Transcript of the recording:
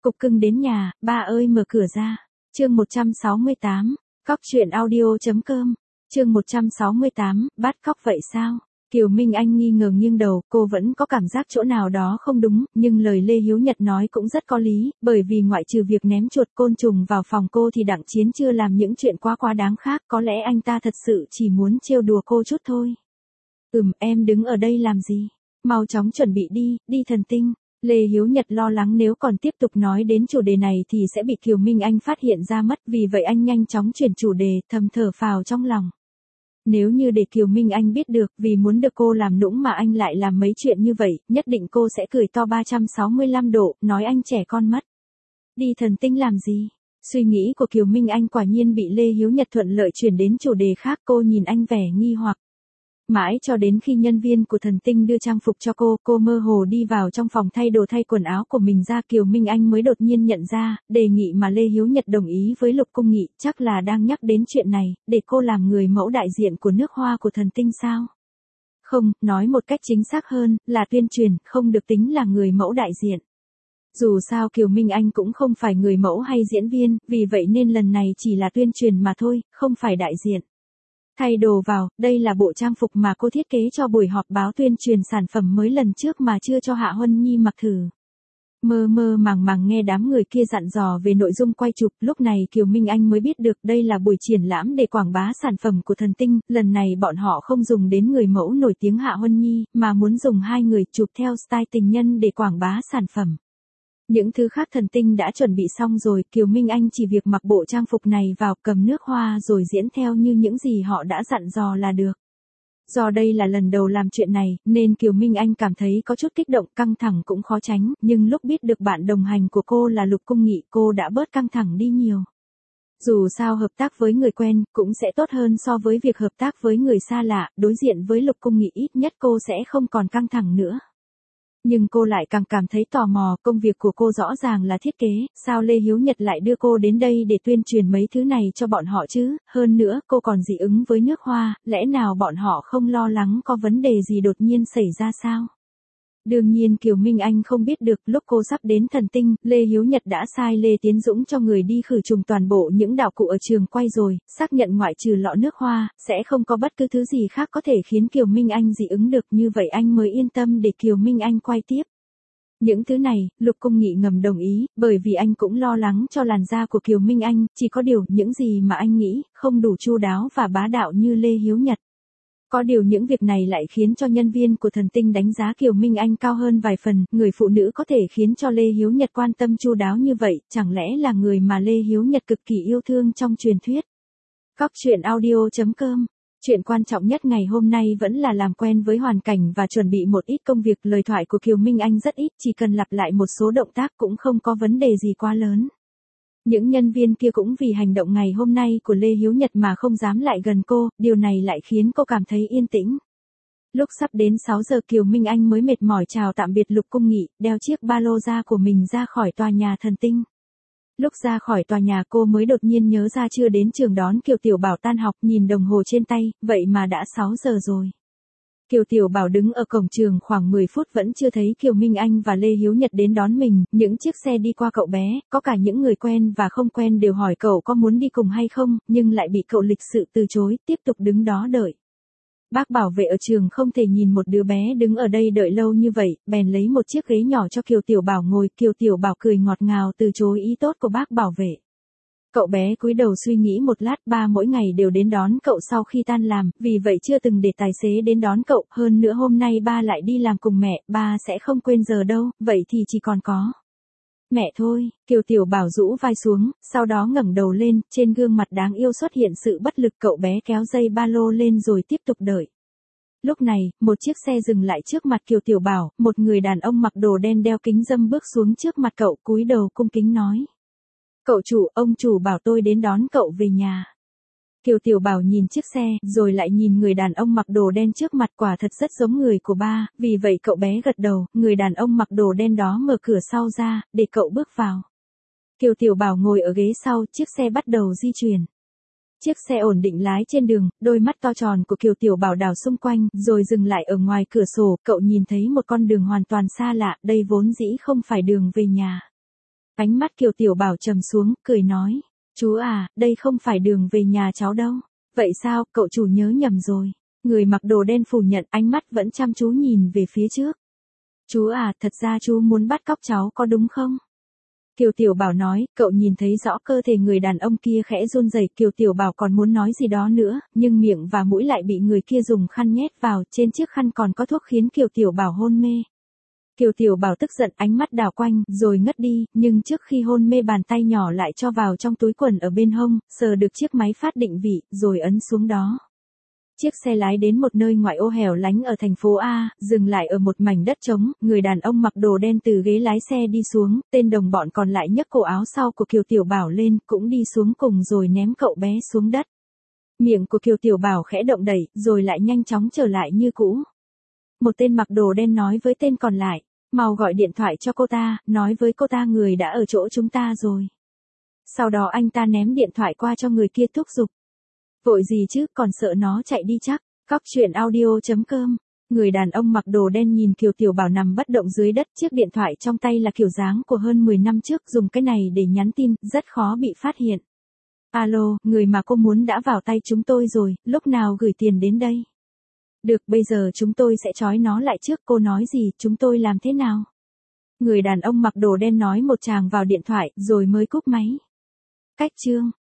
Cục cưng đến nhà, ba ơi mở cửa ra. Chương 168, Cóc truyện audio.com. Chương 168, bắt cóc vậy sao? Kiều Minh Anh nghi ngờ nghiêng đầu, cô vẫn có cảm giác chỗ nào đó không đúng, nhưng lời Lê Hiếu Nhật nói cũng rất có lý, bởi vì ngoại trừ việc ném chuột côn trùng vào phòng cô thì Đặng Chiến chưa làm những chuyện quá đáng khác, có lẽ anh ta thật sự chỉ muốn trêu đùa cô chút thôi. Em đứng ở đây làm gì? Mau chóng chuẩn bị đi thần tinh. Lê Hiếu Nhật lo lắng nếu còn tiếp tục nói đến chủ đề này thì sẽ bị Kiều Minh Anh phát hiện ra mất, vì vậy anh nhanh chóng chuyển chủ đề, thầm thở phào trong lòng. Nếu như để Kiều Minh Anh biết được vì muốn được cô làm nũng mà anh lại làm mấy chuyện như vậy, nhất định cô sẽ cười to 365 độ, nói anh trẻ con mất. Đi thần tinh làm gì? Suy nghĩ của Kiều Minh Anh quả nhiên bị Lê Hiếu Nhật thuận lợi chuyển đến chủ đề khác, cô nhìn anh vẻ nghi hoặc. Mãi cho đến khi nhân viên của thần tinh đưa trang phục cho cô mơ hồ đi vào trong phòng thay đồ thay quần áo của mình ra, Kiều Minh Anh mới đột nhiên nhận ra, đề nghị mà Lê Hiếu Nhật đồng ý với Lục Cung Nghị chắc là đang nhắc đến chuyện này, để cô làm người mẫu đại diện của nước hoa của thần tinh sao? Không, nói một cách chính xác hơn, là tuyên truyền, không được tính là người mẫu đại diện. Dù sao Kiều Minh Anh cũng không phải người mẫu hay diễn viên, vì vậy nên lần này chỉ là tuyên truyền mà thôi, không phải đại diện. Thay đồ vào, đây là bộ trang phục mà cô thiết kế cho buổi họp báo tuyên truyền sản phẩm mới lần trước mà chưa cho Hạ Huân Nhi mặc thử. Mơ màng nghe đám người kia dặn dò về nội dung quay chụp, lúc này Kiều Minh Anh mới biết được đây là buổi triển lãm để quảng bá sản phẩm của thần tinh, lần này bọn họ không dùng đến người mẫu nổi tiếng Hạ Huân Nhi, mà muốn dùng hai người chụp theo style tình nhân để quảng bá sản phẩm. Những thứ khác thần tinh đã chuẩn bị xong rồi, Kiều Minh Anh chỉ việc mặc bộ trang phục này vào, cầm nước hoa rồi diễn theo như những gì họ đã dặn dò là được. Do đây là lần đầu làm chuyện này, nên Kiều Minh Anh cảm thấy có chút kích động, căng thẳng cũng khó tránh, nhưng lúc biết được bạn đồng hành của cô là Lục Cung Nghị, cô đã bớt căng thẳng đi nhiều. Dù sao hợp tác với người quen, cũng sẽ tốt hơn so với việc hợp tác với người xa lạ, đối diện với Lục Cung Nghị ít nhất cô sẽ không còn căng thẳng nữa. Nhưng cô lại càng cảm thấy tò mò, công việc của cô rõ ràng là thiết kế, sao Lê Hiếu Nhật lại đưa cô đến đây để tuyên truyền mấy thứ này cho bọn họ chứ, hơn nữa cô còn dị ứng với nước hoa, lẽ nào bọn họ không lo lắng có vấn đề gì đột nhiên xảy ra sao? Đương nhiên Kiều Minh Anh không biết được, lúc cô sắp đến thần tinh, Lê Hiếu Nhật đã sai Lê Tiến Dũng cho người đi khử trùng toàn bộ những đạo cụ ở trường quay rồi, xác nhận ngoại trừ lọ nước hoa, sẽ không có bất cứ thứ gì khác có thể khiến Kiều Minh Anh dị ứng được, như vậy anh mới yên tâm để Kiều Minh Anh quay tiếp. Những thứ này, Lục Cung Nghị ngầm đồng ý, bởi vì anh cũng lo lắng cho làn da của Kiều Minh Anh, chỉ có điều, những gì mà anh nghĩ, không đủ chu đáo và bá đạo như Lê Hiếu Nhật. Có điều những việc này lại khiến cho nhân viên của thần tinh đánh giá Kiều Minh Anh cao hơn vài phần, người phụ nữ có thể khiến cho Lê Hiếu Nhật quan tâm chu đáo như vậy, chẳng lẽ là người mà Lê Hiếu Nhật cực kỳ yêu thương trong truyền thuyết. Cóc truyện audio.com. Chuyện quan trọng nhất ngày hôm nay vẫn là làm quen với hoàn cảnh và chuẩn bị một ít công việc, lời thoại của Kiều Minh Anh rất ít, chỉ cần lặp lại một số động tác cũng không có vấn đề gì quá lớn. Những nhân viên kia cũng vì hành động ngày hôm nay của Lê Hiếu Nhật mà không dám lại gần cô, điều này lại khiến cô cảm thấy yên tĩnh. Lúc sắp đến 6 giờ Kiều Minh Anh mới mệt mỏi chào tạm biệt Lục Cung Nghị, đeo chiếc ba lô da của mình ra khỏi tòa nhà thần tinh. Lúc ra khỏi tòa nhà cô mới đột nhiên nhớ ra chưa đến trường đón Kiều Tiểu Bảo tan học, nhìn đồng hồ trên tay, vậy mà đã 6 giờ rồi. Kiều Tiểu Bảo đứng ở cổng trường khoảng 10 phút vẫn chưa thấy Kiều Minh Anh và Lê Hiếu Nhật đến đón mình, những chiếc xe đi qua cậu bé, có cả những người quen và không quen đều hỏi cậu có muốn đi cùng hay không, nhưng lại bị cậu lịch sự từ chối, tiếp tục đứng đó đợi. Bác bảo vệ ở trường không thể nhìn một đứa bé đứng ở đây đợi lâu như vậy, bèn lấy một chiếc ghế nhỏ cho Kiều Tiểu Bảo ngồi, Kiều Tiểu Bảo cười ngọt ngào từ chối ý tốt của bác bảo vệ. Cậu bé cúi đầu suy nghĩ một lát, ba mỗi ngày đều đến đón cậu sau khi tan làm, vì vậy chưa từng để tài xế đến đón cậu, hơn nữa hôm nay ba lại đi làm cùng mẹ, ba sẽ không quên giờ đâu, vậy thì chỉ còn có mẹ thôi. Kiều Tiểu Bảo rũ vai xuống, sau đó ngẩng đầu lên, trên gương mặt đáng yêu xuất hiện sự bất lực, cậu bé kéo dây ba lô lên rồi tiếp tục đợi. Lúc này, một chiếc xe dừng lại trước mặt Kiều Tiểu Bảo, một người đàn ông mặc đồ đen đeo kính râm bước xuống trước mặt cậu, cúi đầu cung kính nói. Cậu chủ, ông chủ bảo tôi đến đón cậu về nhà. Kiều Tiểu Bảo nhìn chiếc xe, rồi lại nhìn người đàn ông mặc đồ đen trước mặt, quả thật rất giống người của ba, vì vậy cậu bé gật đầu, người đàn ông mặc đồ đen đó mở cửa sau ra, để cậu bước vào. Kiều Tiểu Bảo ngồi ở ghế sau, chiếc xe bắt đầu di chuyển. Chiếc xe ổn định lái trên đường, đôi mắt to tròn của Kiều Tiểu Bảo đảo xung quanh, rồi dừng lại ở ngoài cửa sổ, cậu nhìn thấy một con đường hoàn toàn xa lạ, đây vốn dĩ không phải đường về nhà. Ánh mắt Kiều Tiểu Bảo trầm xuống, cười nói. Chú à, đây không phải đường về nhà cháu đâu. Vậy sao, cậu chủ nhớ nhầm rồi. Người mặc đồ đen phủ nhận, ánh mắt vẫn chăm chú nhìn về phía trước. Chú à, thật ra chú muốn bắt cóc cháu có đúng không? Kiều Tiểu Bảo nói, cậu nhìn thấy rõ cơ thể người đàn ông kia khẽ run rẩy. Kiều Tiểu Bảo còn muốn nói gì đó nữa, nhưng miệng và mũi lại bị người kia dùng khăn nhét vào, trên chiếc khăn còn có thuốc khiến Kiều Tiểu Bảo hôn mê. Kiều Tiểu Bảo tức giận, ánh mắt đảo quanh, rồi ngất đi, nhưng trước khi hôn mê bàn tay nhỏ lại cho vào trong túi quần ở bên hông, sờ được chiếc máy phát định vị, rồi ấn xuống đó. Chiếc xe lái đến một nơi ngoại ô hẻo lánh ở thành phố A, dừng lại ở một mảnh đất trống, người đàn ông mặc đồ đen từ ghế lái xe đi xuống, tên đồng bọn còn lại nhấc cổ áo sau của Kiều Tiểu Bảo lên, cũng đi xuống cùng rồi ném cậu bé xuống đất. Miệng của Kiều Tiểu Bảo khẽ động đẩy, rồi lại nhanh chóng trở lại như cũ. Một tên mặc đồ đen nói với tên còn lại, mau gọi điện thoại cho cô ta, nói với cô ta người đã ở chỗ chúng ta rồi. Sau đó anh ta ném điện thoại qua cho người kia thúc giục. Vội gì chứ, còn sợ nó chạy đi chắc. Cóc truyện audio.com. Người đàn ông mặc đồ đen nhìn Kiều Tiểu Bảo nằm bất động dưới đất, chiếc điện thoại trong tay là kiểu dáng của hơn 10 năm trước, dùng cái này để nhắn tin, rất khó bị phát hiện. Alo, người mà cô muốn đã vào tay chúng tôi rồi, lúc nào gửi tiền đến đây? Được, bây giờ chúng tôi sẽ trói nó lại trước, cô nói gì, chúng tôi làm thế nào? Người đàn ông mặc đồ đen nói một tràng vào điện thoại, rồi mới cúp máy. Cách chương